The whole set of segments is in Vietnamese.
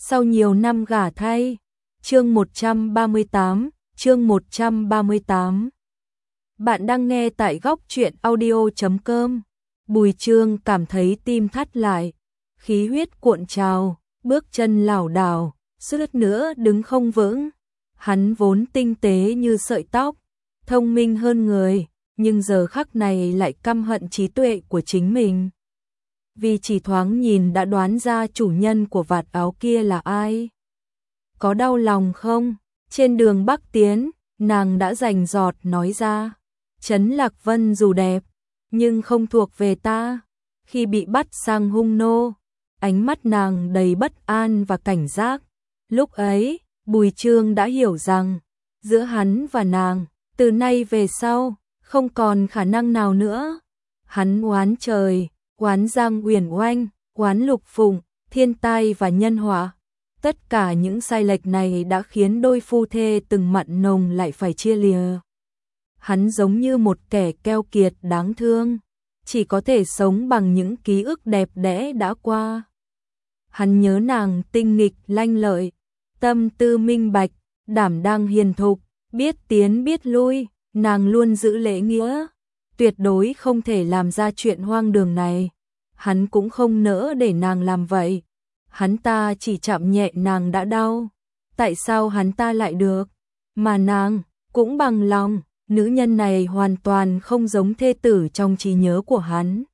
sau nhiều năm gả thay. Chương 138. Bạn đang nghe tại góc truyện audio.com. Bùi Chương cảm thấy tim thắt lại, khí huyết cuộn trào, bước chân lảo đảo, suýt nữa đứng không vững. Hắn vốn tinh tế như sợi tóc, thông minh hơn người, nhưng giờ khắc này lại căm hận trí tuệ của chính mình. Vì chỉ thoáng nhìn đã đoán ra chủ nhân của vạt áo kia là ai. Có đau lòng không? Trên đường Bắc tiến, nàng đã rành rọt nói ra. Trấn Lạc Vân dù đẹp, nhưng không thuộc về ta. Khi bị bắt sang hung nô, ánh mắt nàng đầy bất an và cảnh giác. Lúc ấy, Bùi Chương đã hiểu rằng, giữa hắn và nàng, từ nay về sau, không còn khả năng nào nữa. Hắn oán trời, oán Giang Uyển Oanh, oán Lục Phụng, thiên tai và nhân họa. Tất cả những sai lệch này đã khiến đôi phu thê từng mặn nồng lại phải chia lìa. Hắn giống như một kẻ keo kiệt đáng thương, chỉ có thể sống bằng những ký ức đẹp đẽ đã qua. Hắn nhớ nàng tinh nghịch lanh lợi, tâm tư minh bạch, đảm đang hiền thục, biết tiến biết lui, nàng luôn giữ lễ nghĩa, tuyệt đối không thể làm ra chuyện hoang đường này. Hắn cũng không nỡ để nàng làm vậy. Hắn ta chỉ chạm nhẹ nàng đã đau. Tại sao hắn ta lại được? Mà nàng cũng bằng lòng. Nữ nhân này hoàn toàn không giống thê tử trong trí nhớ của hắn.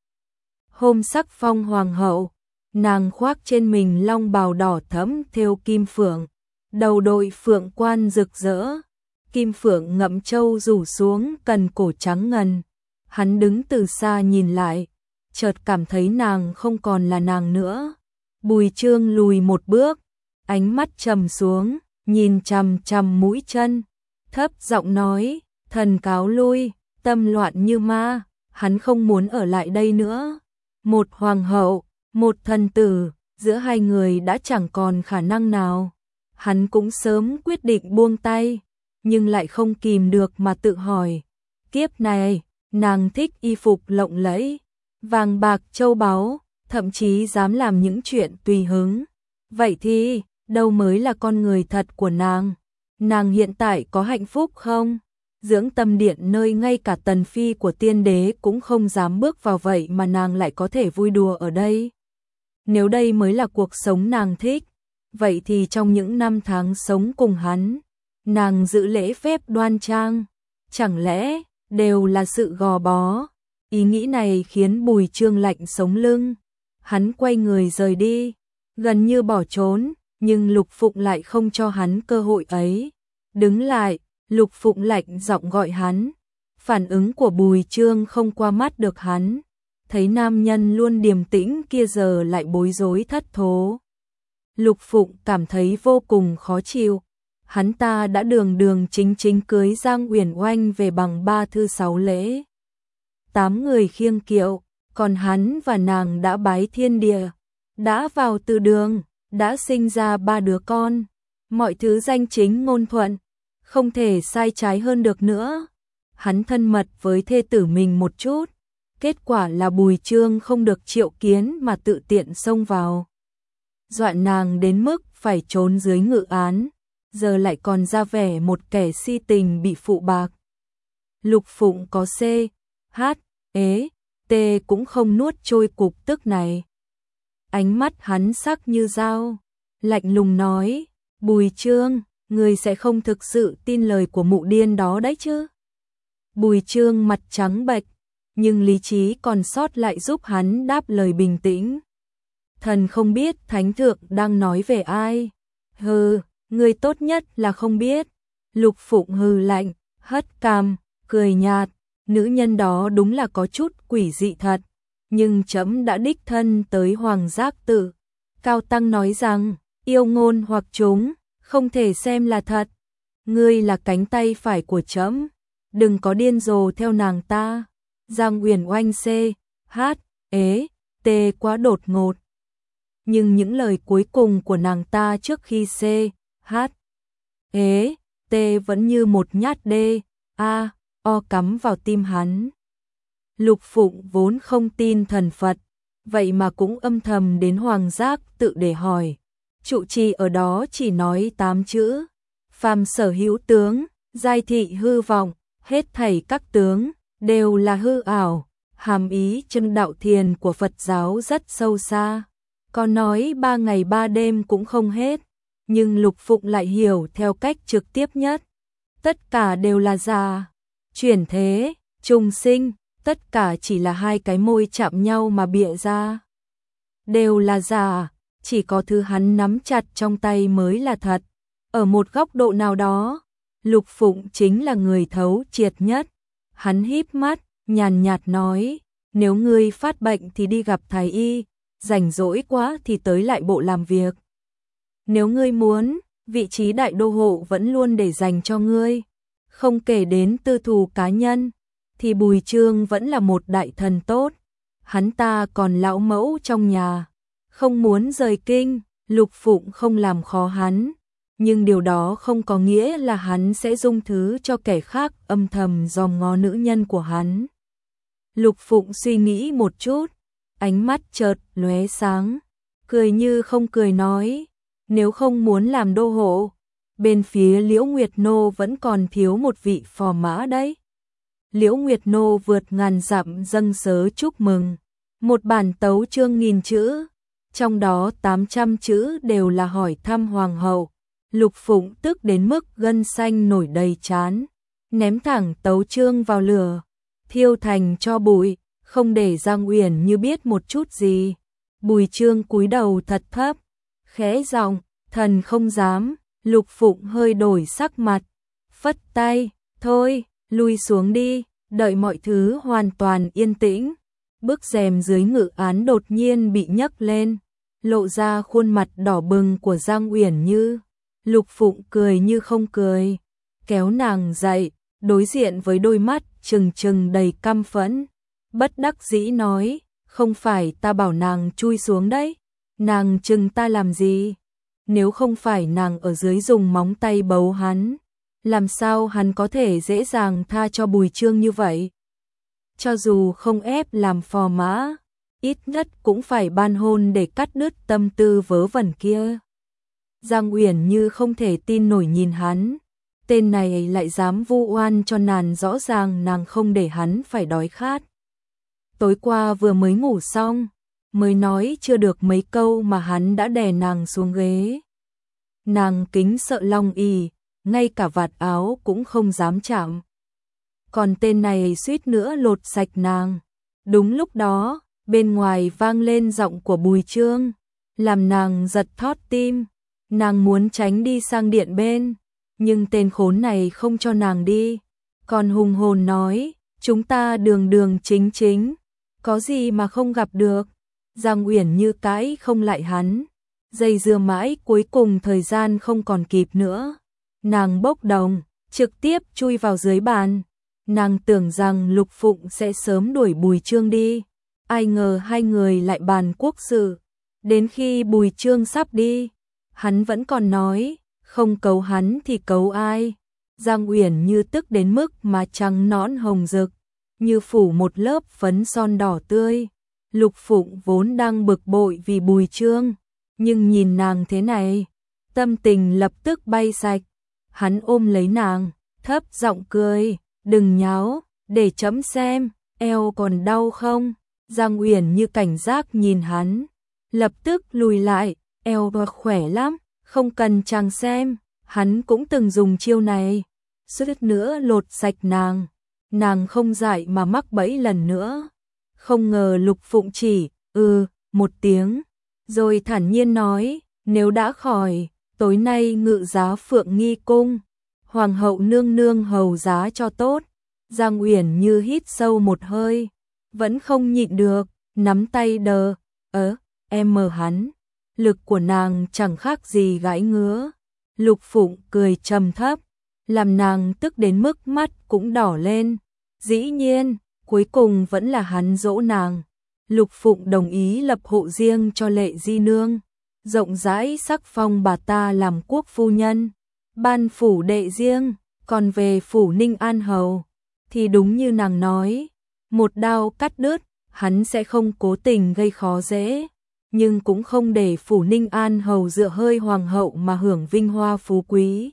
Hôm sắc phong hoàng hậu, nàng khoác trên mình long bào đỏ thẫm thêu kim phượng, đầu đội phượng quan rực rỡ, kim phượng ngậm châu rủ xuống cần cổ trắng ngần. Hắn đứng từ xa nhìn lại, chợt cảm thấy nàng không còn là nàng nữa. Bùi Chương lùi một bước, ánh mắt trầm xuống, nhìn chằm chằm mũi chân, thấp giọng nói, thần cáo lui, tâm loạn như ma, hắn không muốn ở lại đây nữa. Một hoàng hậu, một thần tử, giữa hai người đã chẳng còn khả năng nào. Hắn cũng sớm quyết định buông tay, nhưng lại không kìm được mà tự hỏi, kiếp này, nàng thích y phục lộng lẫy, vàng bạc châu báu, thậm chí dám làm những chuyện tùy hứng. Vậy thì, đâu mới là con người thật của nàng? Nàng hiện tại có hạnh phúc không? Dưỡng tâm điện nơi ngay cả tần phi của tiên đế cũng không dám bước vào, vậy mà nàng lại có thể vui đùa ở đây. Nếu đây mới là cuộc sống nàng thích, vậy thì trong những năm tháng sống cùng hắn, nàng giữ lễ phép đoan trang, chẳng lẽ đều là sự gò bó? Ý nghĩ này khiến Bùi Chương lạnh sống lưng. Hắn quay người rời đi, gần như bỏ trốn, nhưng Lục Phụng lại không cho hắn cơ hội ấy. Đứng lại, Lục Phụng lạnh giọng gọi hắn. Phản ứng của Bùi Chương không qua mắt được hắn. Thấy nam nhân luôn điềm tĩnh kia giờ lại bối rối thất thố. Lục Phụng cảm thấy vô cùng khó chịu. Hắn ta đã đường đường chính chính cưới Giang Uyển Oanh về bằng 3 thư 6 lễ. 8 người khiêng kiệu, còn hắn và nàng đã bái thiên địa, đã vào từ đường, đã sinh ra 3 đứa con. Mọi thứ danh chính ngôn thuận, không thể sai trái hơn được nữa. Hắn thân mật với thê tử mình một chút, kết quả là Bùi Chương không được triệu kiến mà tự tiện xông vào. Dọa nàng đến mức phải trốn dưới ngự án, giờ lại còn ra vẻ một kẻ si tình bị phụ bạc. Lục Phụng có C, H, E, T cũng không nuốt trôi cục tức này. Ánh mắt hắn sắc như dao, lạnh lùng nói, Bùi Chương, người sẽ không thực sự tin lời của mụ điên đó đấy chứ? Bùi Chương mặt trắng bệch, nhưng lý trí còn sót lại giúp hắn đáp lời bình tĩnh. Thần không biết thánh thượng đang nói về ai. Hừ, người tốt nhất là không biết. Lục Phụng hừ lạnh, hất cằm, cười nhạt. Nữ nhân đó đúng là có chút quỷ dị thật, nhưng trẫm đã đích thân tới Hoàng Giác Tự. Cao Tăng nói rằng, yêu ngôn hoặc chúng, không thể xem là thật. Ngươi là cánh tay phải của trẫm, đừng có điên rồ theo nàng ta. Giang Uyển Oanh C, H, E, T quá đột ngột. Nhưng những lời cuối cùng của nàng ta trước khi C, H, E, T vẫn như một nhát đê, A, O cắm vào tim hắn. Lục Phụng vốn không tin thần Phật, vậy mà cũng âm thầm đến Hoàng Giác Tự để hỏi. Trụ trì ở đó chỉ nói 8 chữ: phàm sở hữu tướng, giai thị hư vọng, hết thảy các tướng đều là hư ảo. Hàm ý chân đạo thiền của Phật giáo rất sâu xa, có nói 3 ngày 3 đêm cũng không hết, nhưng Lục Phụng lại hiểu theo cách trực tiếp nhất. Tất cả đều là giả, chuyển thế, trùng sinh, tất cả chỉ là hai cái môi chạm nhau mà bịa ra. Đều là giả, chỉ có thứ hắn nắm chặt trong tay mới là thật. Ở một góc độ nào đó, Lục Phụng chính là người thấu triệt nhất. Hắn híp mắt, nhàn nhạt nói: nếu ngươi phát bệnh thì đi gặp thái y, rảnh rỗi quá thì tới lại bộ làm việc. Nếu ngươi muốn, vị trí đại đô hộ vẫn luôn để dành cho ngươi. Không kể đến tư thù cá nhân, thì Bùi Chương vẫn là một đại thần tốt. Hắn ta còn lão mẫu trong nhà, không muốn rời kinh. Lục Phụng không làm khó hắn, nhưng điều đó không có nghĩa là hắn sẽ dung thứ cho kẻ khác âm thầm dòm ngó nữ nhân của hắn. Lục Phụng suy nghĩ một chút, ánh mắt chợt lóe sáng, cười như không cười nói: nếu không muốn làm đô hộ, bên phía Liễu Nguyệt Nô vẫn còn thiếu một vị phò mã đấy. Liễu Nguyệt Nô vượt ngàn dặm dâng sớ chúc mừng, một bản tấu chương 1000 chữ, trong đó 800 chữ đều là hỏi thăm hoàng hậu. Lục Phụng tức đến mức gân xanh nổi đầy trán, ném thẳng tấu chương vào lửa, thiêu thành tro bụi, không để Giang Uyển Như biết một chút gì. Bùi Chương cúi đầu thật thấp, khẽ giọng: thần không dám. Lục Phụng hơi đổi sắc mặt, phất tay: thôi, lui xuống đi. Đợi mọi thứ hoàn toàn yên tĩnh, bức rèm dưới ngự án đột nhiên bị nhấc lên, lộ ra khuôn mặt đỏ bừng của Giang Uyển Như. Lục Phụng cười như không cười, kéo nàng dậy, đối diện với đôi mắt trừng trừng đầy căm phẫn, bất đắc dĩ nói: không phải ta bảo nàng chui xuống đấy, nàng trừng ta làm gì? Nếu không phải nàng ở dưới dùng móng tay bấu hắn, làm sao hắn có thể dễ dàng tha cho Bùi Chương như vậy? Cho dù không ép làm phò mã, ít nhất cũng phải ban hôn để cắt đứt tâm tư vớ vẩn kia. Giang Uyển Như không thể tin nổi nhìn hắn, tên này lại dám vu oan cho nàng, rõ ràng nàng không để hắn phải đói khát. Tối qua vừa mới ngủ xong, mới nói chưa được mấy câu mà hắn đã đè nàng xuống ghế. Nàng kính sợ long ỉ, ngay cả vạt áo cũng không dám chạm. Còn tên này suýt nữa lột sạch nàng. Đúng lúc đó, bên ngoài vang lên giọng của Bùi Chương, làm nàng giật thót tim. Nàng muốn tránh đi sang điện bên, nhưng tên khốn này không cho nàng đi, còn hùng hồn nói: chúng ta đường đường chính chính, có gì mà không gặp được. Giang Uyển Như cãi không lại hắn, dây dưa mãi, cuối cùng thời gian không còn kịp nữa. Nàng bốc đồng, trực tiếp chui vào dưới bàn. Nàng tưởng rằng Lục Phụng sẽ sớm đuổi Bùi Chương đi, ai ngờ hai người lại bàn quốc sự. Đến khi Bùi Chương sắp đi, hắn vẫn còn nói: không cấu hắn thì cấu ai? Giang Uyển Như tức đến mức mà trắng nõn hồng rực, như phủ một lớp phấn son đỏ tươi. Lục Phụng vốn đang bực bội vì Bùi Chương, nhưng nhìn nàng thế này, tâm tình lập tức bay sạch. Hắn ôm lấy nàng, thấp giọng cười: đừng nháo, để chấm xem, eo còn đau không? Giang Uyển Như cảnh giác nhìn hắn, lập tức lùi lại: eo khỏe lắm, không cần chàng xem. Hắn cũng từng dùng chiêu này, suýt nữa lột sạch nàng. Nàng không dại mà mắc bẫy lần nữa. Không ngờ Lục Phụng chỉ một tiếng, rồi thản nhiên nói: nếu đã khỏi, tối nay ngự giá Phượng Nghi cung, hoàng hậu nương nương hầu giá cho tốt. Giang Uyển Như hít sâu một hơi, vẫn không nhịn được, nắm tay đờ em mờ hắn. Lực của nàng chẳng khác gì gãi ngứa. Lục Phụng cười trầm thấp, làm nàng tức đến mức mắt cũng đỏ lên. Dĩ nhiên, cuối cùng vẫn là hắn dỗ nàng. Lục Phụng đồng ý lập hộ riêng cho Lệ Di Nương, rộng rãi sắc phong bà ta làm quốc phu nhân, ban phủ đệ riêng. Còn về phủ Ninh An Hầu, thì đúng như nàng nói, một đao cắt đứt, hắn sẽ không cố tình gây khó dễ. nhưng cũng không để Phủ Ninh An Hầu dựa hơi hoàng hậu mà hưởng vinh hoa phú quý.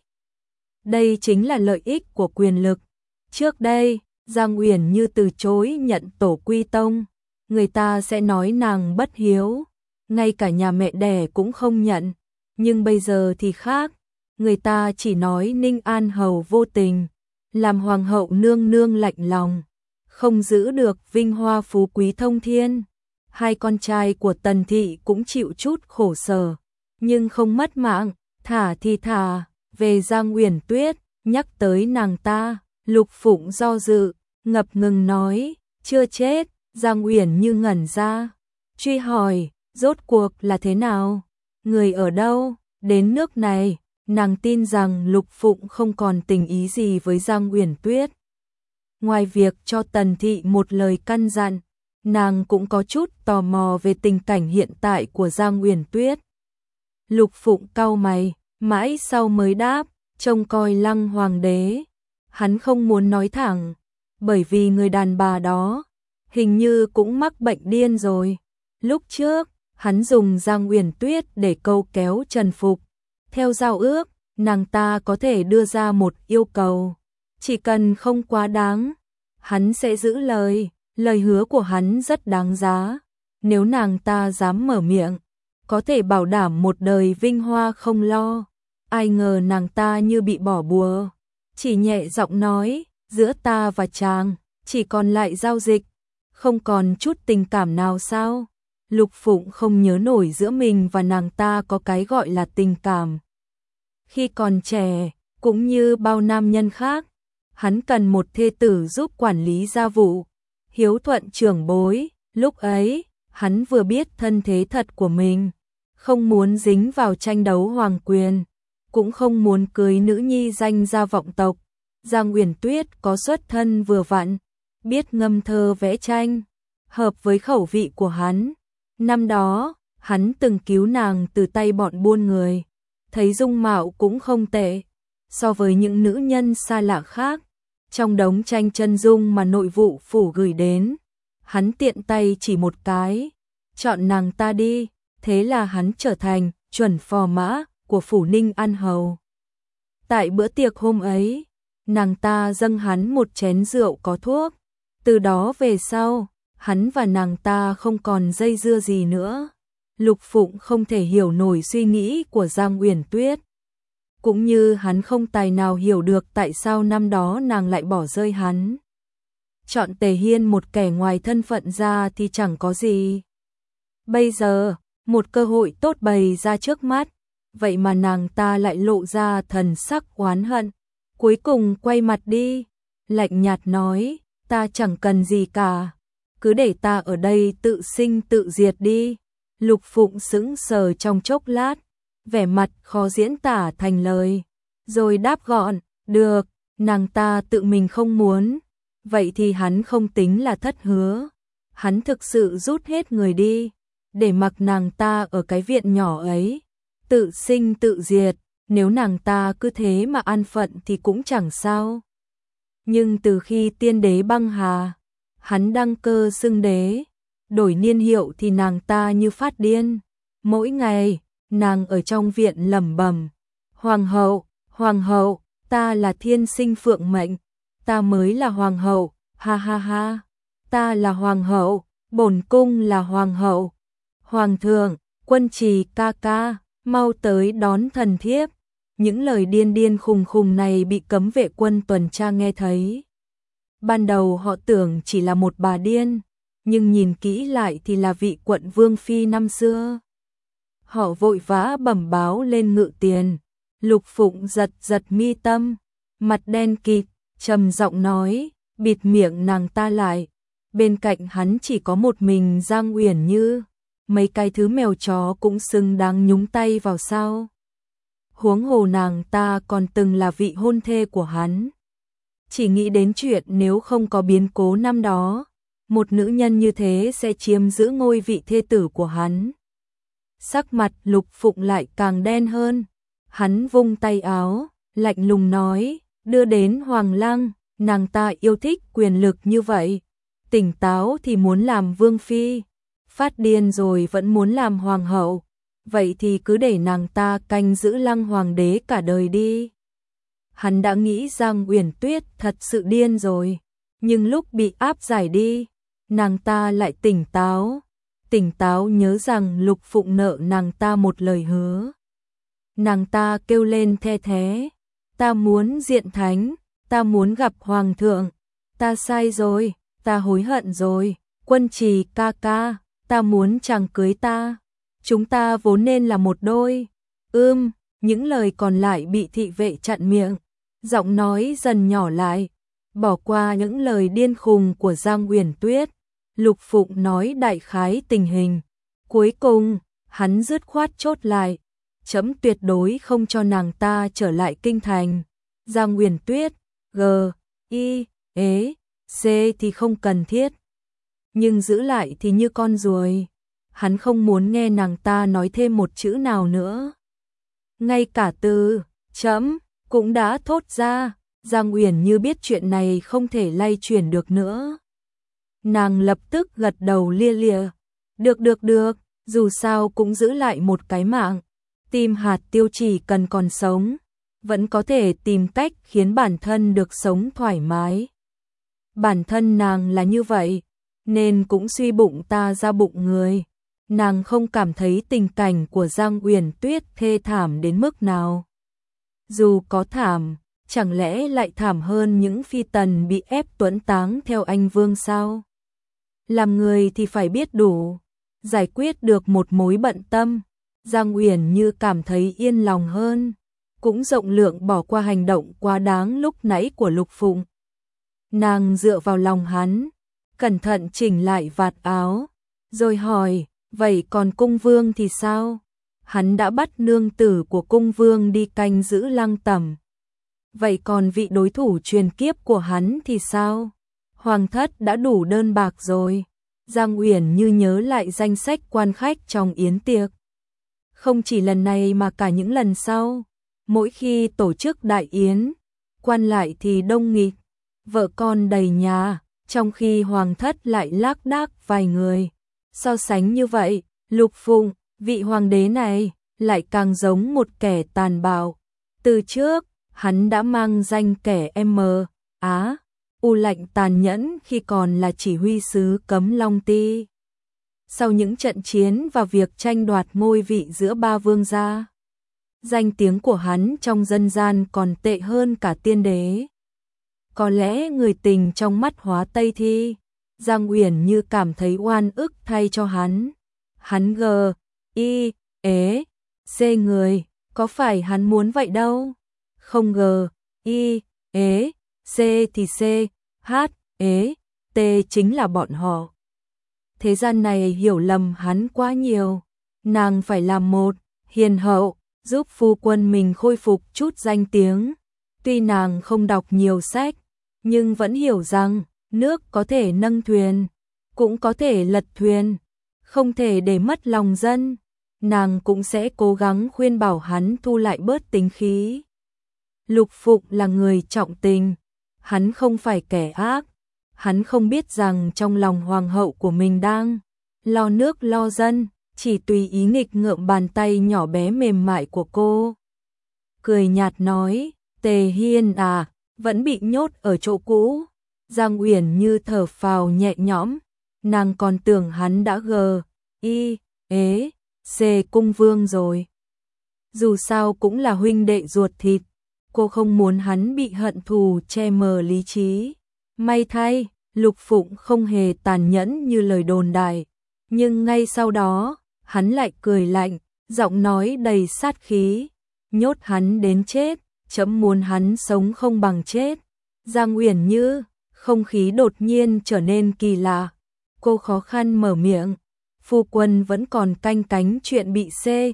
Đây chính là lợi ích của quyền lực. Trước đây, Giang Uyển Như từ chối nhận tổ quy tông, người ta sẽ nói nàng bất hiếu, ngay cả nhà mẹ đẻ cũng không nhận, nhưng bây giờ thì khác, người ta chỉ nói Ninh An Hầu vô tình, làm hoàng hậu nương nương lạnh lòng, không giữ được vinh hoa phú quý thông thiên. Hai con trai của Tần thị cũng chịu chút khổ sở, nhưng không mất mạng, thả thì thả. Về Giang Uyển Tuyết, nhắc tới nàng ta, Lục Phụng do dự, ngập ngừng nói, chưa chết. Giang Uyển Như ngẩn ra, truy hỏi, rốt cuộc là thế nào? Người ở đâu? Đến nước này, nàng tin rằng Lục Phụng không còn tình ý gì với Giang Uyển Tuyết. Ngoài việc cho Tần thị một lời căn dặn, nàng cũng có chút tò mò về tình cảnh hiện tại của Giang Uyển Tuyết. Lục Phụng cau mày, mãi sau mới đáp, trông coi Lăng Hoàng đế. Hắn không muốn nói thẳng, bởi vì người đàn bà đó hình như cũng mắc bệnh điên rồi. Lúc trước, hắn dùng Giang Uyển Tuyết để câu kéo Trần Phục. Theo giao ước, nàng ta có thể đưa ra một yêu cầu, chỉ cần không quá đáng, hắn sẽ giữ lời. Lời hứa của hắn rất đáng giá, nếu nàng ta dám mở miệng, có thể bảo đảm một đời vinh hoa không lo. Ai ngờ nàng ta như bị bỏ bùa, chỉ nhẹ giọng nói, giữa ta và chàng, chỉ còn lại giao dịch, không còn chút tình cảm nào sao? Lục Phụng không nhớ nổi giữa mình và nàng ta có cái gọi là tình cảm. Khi còn trẻ, cũng như bao nam nhân khác, hắn cần một thê tử giúp quản lý gia vụ, hiếu thuận trưởng bối. Lúc ấy, hắn vừa biết thân thế thật của mình, không muốn dính vào tranh đấu hoàng quyền, cũng không muốn cưới nữ nhi danh gia vọng tộc. Giang Uyển Tuyết có xuất thân vừa vặn, biết ngâm thơ vẽ tranh, hợp với khẩu vị của hắn. Năm đó, hắn từng cứu nàng từ tay bọn buôn người, thấy dung mạo cũng không tệ, so với những nữ nhân xa lạ khác. Trong đống tranh chân dung mà nội vụ phủ gửi đến, hắn tiện tay chỉ một cái, chọn nàng ta đi, thế là hắn trở thành chuẩn phò mã của Phủ Ninh An Hầu. Tại bữa tiệc hôm ấy, nàng ta dâng hắn một chén rượu có thuốc, từ đó về sau, hắn và nàng ta không còn dây dưa gì nữa. Lục Phụng không thể hiểu nổi suy nghĩ của Giang Uyển Tuyết, cũng như hắn không tài nào hiểu được tại sao năm đó nàng lại bỏ rơi hắn. Chọn Tề Hiên một kẻ ngoài thân phận ra thì chẳng có gì. Bây giờ, một cơ hội tốt bày ra trước mắt, vậy mà nàng ta lại lộ ra thần sắc oán hận. Cuối cùng quay mặt đi, lạnh nhạt nói, ta chẳng cần gì cả, cứ để ta ở đây tự sinh tự diệt đi. Lục Phụng sững sờ trong chốc lát, vẻ mặt khó diễn tả thành lời, rồi đáp gọn, được, nàng ta tự mình không muốn, vậy thì hắn không tính là thất hứa. Hắn thực sự rút hết người đi, để mặc nàng ta ở cái viện nhỏ ấy, tự sinh tự diệt. Nếu nàng ta cứ thế mà an phận thì cũng chẳng sao. Nhưng từ khi tiên đế băng hà, hắn đăng cơ xưng đế, đổi niên hiệu thì nàng ta như phát điên. Mỗi ngày, nàng ở trong viện lẩm bẩm, hoàng hậu, ta là thiên sinh phượng mệnh, ta mới là hoàng hậu, ha ha ha, ta là hoàng hậu, bổn cung là hoàng hậu. Hoàng thượng, quân trì ca ca, mau tới đón thần thiếp. Những lời điên điên khùng khùng này bị cấm vệ quân tuần tra nghe thấy. Ban đầu họ tưởng chỉ là một bà điên, nhưng nhìn kỹ lại thì là vị quận vương phi năm xưa. Họ vội vã bẩm báo lên ngự tiền. Lục Phụng giật giật mi tâm, mặt đen kịt, trầm giọng nói, bịt miệng nàng ta lại. Bên cạnh hắn chỉ có một mình Giang Uyển Như, mấy cái thứ mèo chó cũng xứng đáng nhúng tay vào sao? Huống hồ nàng ta còn từng là vị hôn thê của hắn. Chỉ nghĩ đến chuyện nếu không có biến cố năm đó, một nữ nhân như thế sẽ chiếm giữ ngôi vị thê tử của hắn. Sắc mặt Lục Phụng lại càng đen hơn. Hắn vung tay áo, lạnh lùng nói, đưa đến Hoàng Lăng, nàng ta yêu thích quyền lực như vậy. Tỉnh táo thì muốn làm vương phi, phát điên rồi vẫn muốn làm hoàng hậu, vậy thì cứ để nàng ta canh giữ Lăng hoàng đế cả đời đi. Hắn đã nghĩ Giang Uyển Tuyết thật sự điên rồi, nhưng lúc bị áp giải đi, nàng ta lại tỉnh táo nhớ rằng Lục Phụng nợ nàng ta một lời hứa. Nàng ta kêu lên the thé, ta muốn diện thánh, ta muốn gặp hoàng thượng, ta sai rồi, ta hối hận rồi, Quân Trì ca ca, ta muốn chàng cưới ta, chúng ta vốn nên là một đôi. Những lời còn lại bị thị vệ chặn miệng, giọng nói dần nhỏ lại, bỏ qua những lời điên khùng của Giang Uyển Tuyết. Lục Phụng nói đại khái tình hình, cuối cùng, hắn dứt khoát chốt lại, chấm tuyệt đối không cho nàng ta trở lại kinh thành. Giang Uyển Tuyết, C thì không cần thiết, nhưng giữ lại thì như con ruồi. Hắn không muốn nghe nàng ta nói thêm một chữ nào nữa. Ngay cả từ chấm cũng đã thốt ra, Giang Uyển Như biết chuyện này không thể lay chuyển được nữa. Nàng lập tức gật đầu lia lịa. Được, dù sao cũng giữ lại một cái mạng. Tim hạt tiêu chỉ cần còn sống, vẫn có thể tìm cách khiến bản thân được sống thoải mái. Bản thân nàng là như vậy, nên cũng suy bụng ta ra bụng người. Nàng không cảm thấy tình cảnh của Giang Uyển Tuyết thê thảm đến mức nào. Dù có thảm, chẳng lẽ lại thảm hơn những phi tần bị ép tuẫn táng theo anh vương sao? Làm người thì phải biết đủ, giải quyết được một mối bận tâm. Giang Uyển Như cảm thấy yên lòng hơn, cũng rộng lượng bỏ qua hành động quá đáng lúc nãy của Lục Phụng. Nàng dựa vào lòng hắn, cẩn thận chỉnh lại vạt áo, rồi hỏi, vậy còn cung vương thì sao? Hắn đã bắt nương tử của cung vương đi canh giữ Lăng Tẩm. Vậy còn vị đối thủ truyền kiếp của hắn thì sao? Hoàng thất đã đủ đơn bạc rồi. Giang Uyển Như nhớ lại danh sách quan khách trong yến tiệc. Không chỉ lần này mà cả những lần sau, mỗi khi tổ chức đại yến, quan lại thì đông nghịt, vợ con đầy nhà, trong khi hoàng thất lại lác đác vài người. So sánh như vậy, Lục Phụng, vị hoàng đế này, lại càng giống một kẻ tàn bạo. Từ trước, hắn đã mang danh kẻ lạnh tàn nhẫn khi còn là chỉ huy sứ Cấm Long Ti. Sau những trận chiến và việc tranh đoạt ngôi vị giữa ba vương gia, danh tiếng của hắn trong dân gian còn tệ hơn cả tiên đế. Có lẽ người tình trong mắt Hóa Tây Thi, Giang Uyển Như cảm thấy oan ức thay cho hắn. Hắn C người, có phải hắn muốn vậy đâu. Không C thì T chính là bọn họ. Thế gian này hiểu lầm hắn quá nhiều. Nàng phải làm một hiền hậu, giúp phu quân mình khôi phục chút danh tiếng. Tuy nàng không đọc nhiều sách, nhưng vẫn hiểu rằng nước có thể nâng thuyền, cũng có thể lật thuyền, không thể để mất lòng dân. Nàng cũng sẽ cố gắng khuyên bảo hắn thu lại bớt tính khí. Lục Phụng là người trọng tình, hắn không phải kẻ ác. Hắn không biết rằng trong lòng hoàng hậu của mình đang lo nước lo dân, chỉ tùy ý nghịch ngợm bàn tay nhỏ bé mềm mại của cô. Cười nhạt nói, Tề Hiên à, vẫn bị nhốt ở chỗ cũ. Giang Uyển Như thở phào nhẹ nhõm, nàng còn tưởng hắn đã C cung vương rồi. Dù sao cũng là huynh đệ ruột thịt, cô không muốn hắn bị hận thù che mờ lý trí. May thay, Lục Phụng không hề tàn nhẫn như lời đồn đại, nhưng ngay sau đó, hắn lại cười lạnh, giọng nói đầy sát khí, nhốt hắn đến chết, chấm muốn hắn sống không bằng chết. Giang Uyển Như, không khí đột nhiên trở nên kỳ lạ, cô khó khăn mở miệng, phu quân vẫn còn canh cánh chuyện bị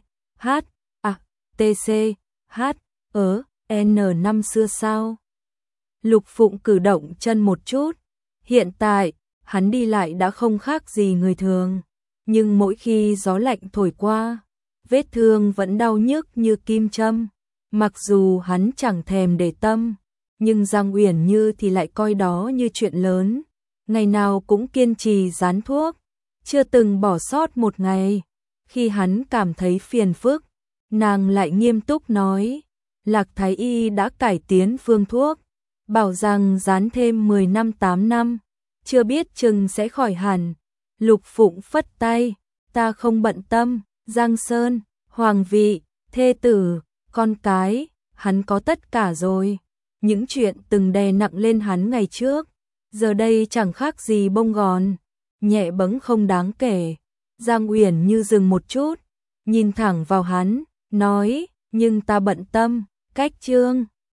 N năm xưa sao? Lục Phụng cử động chân một chút. Hiện tại, hắn đi lại đã không khác gì người thường, nhưng mỗi khi gió lạnh thổi qua, vết thương vẫn đau nhức như kim châm. Mặc dù hắn chẳng thèm để tâm, nhưng Giang Uyển Như thì lại coi đó như chuyện lớn, ngày nào cũng kiên trì dán thuốc, chưa từng bỏ sót một ngày. Khi hắn cảm thấy phiền phức, nàng lại nghiêm túc nói, Lạc Thái Y đã cải tiến phương thuốc, bảo rằng dán thêm 10 năm 8 năm, chưa biết chừng sẽ khỏi hẳn. Lục Phụng phất tay, ta không bận tâm, Giang Sơn, hoàng vị, thê tử, con cái, hắn có tất cả rồi. Những chuyện từng đè nặng lên hắn ngày trước, giờ đây chẳng khác gì bông gòn, nhẹ bẫng không đáng kể. Giang Uyển Như dừng một chút, nhìn thẳng vào hắn, nói, nhưng ta bận tâm, cách Trương